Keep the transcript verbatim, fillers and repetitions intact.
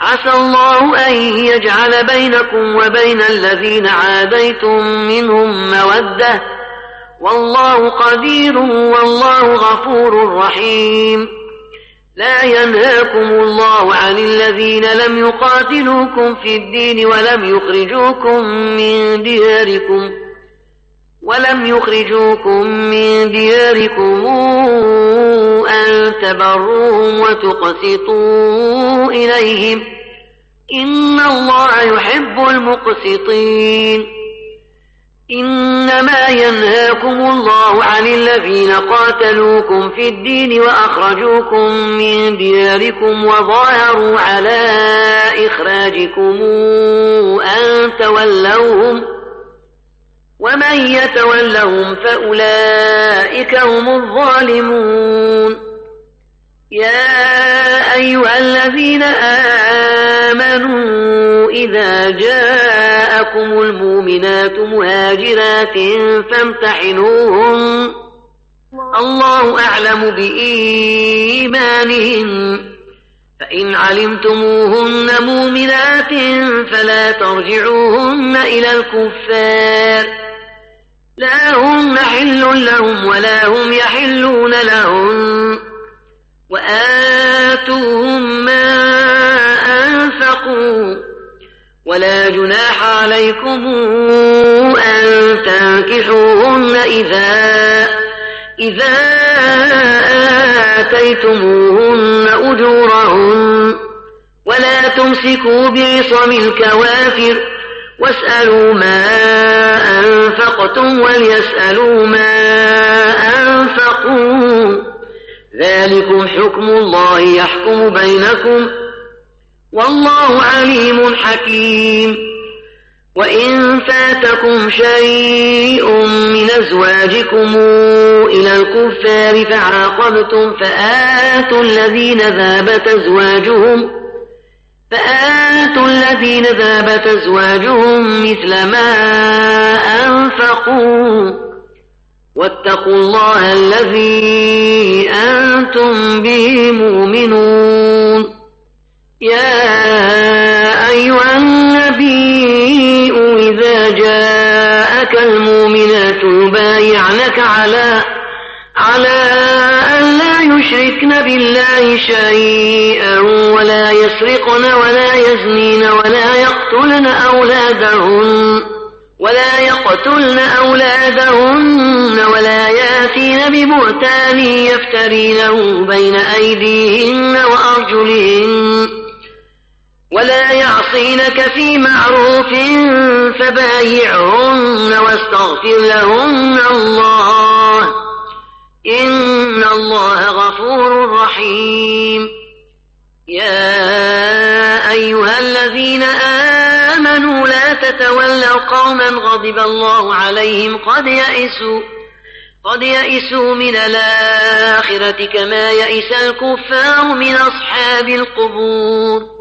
عسى الله أن يجعل بينكم وبين الذين عاديتم منهم مودة والله قدير والله غفور رحيم. لا ينهاكم الله عن الذين لم يقاتلوكم في الدين ولم يخرجوكم من دياركم ولم يخرجوكم من دياركم أن تبروهم وتقسطوا إليهم إن الله يحب المقسطين. إنما ينهاكم الله عن الذين قاتلوكم في الدين وأخرجوكم من دياركم وظاهروا على إخراجكم أن تولوهم ومن يتولهم فأولئك هم الظالمون. يا أيها الذين آمنوا إذا جاءكم المؤمنات مهاجرات فامتحنوهن الله أعلم بإيمانهن فإن علمتموهن مؤمنات فلا ترجعوهن إلى الكفار لا هن حل لهم ولا هم يحلون لهم وآتوهم ما أنفقوا ولا جناح عليكم أن تنكحوهن إذا إذا آتيتموهن أجورهن ولا تمسكوا بعصم الكوافر واسألوا ما أنفقتم وليسألوا ما أنفقوا ذلكم حكم الله يحكم بينكم والله عليم حكيم. وإن فاتكم شيء من أزواجكم إلى الكفار فعاقبتم فآتوا الذين ذهبت أزواجهم فآتوا الذين ذهبت أزواجهم مثل ما أنفقوا واتقوا الله الذي أنتم به مؤمنون. يا أيها النبي إذا جاءك المؤمنات يبايعنك على على أن لا يشركن بالله شيئا ولا يسرقن ولا يزنين ولا يقتلن أولادهن ولا يقتلن أولادهن ولا يأتين ببهتان يفترينه بين أيديهن وأرجلهن ولا يعصينك في معروف فبايعهن واستغفر لهن الله إن الله غفور رحيم. يا أيها الذين آمنوا لا تتولوا قوما غضب الله عليهم قد يئسوا قد يئسوا من الآخرة كما يئس الكفار من أصحاب القبور.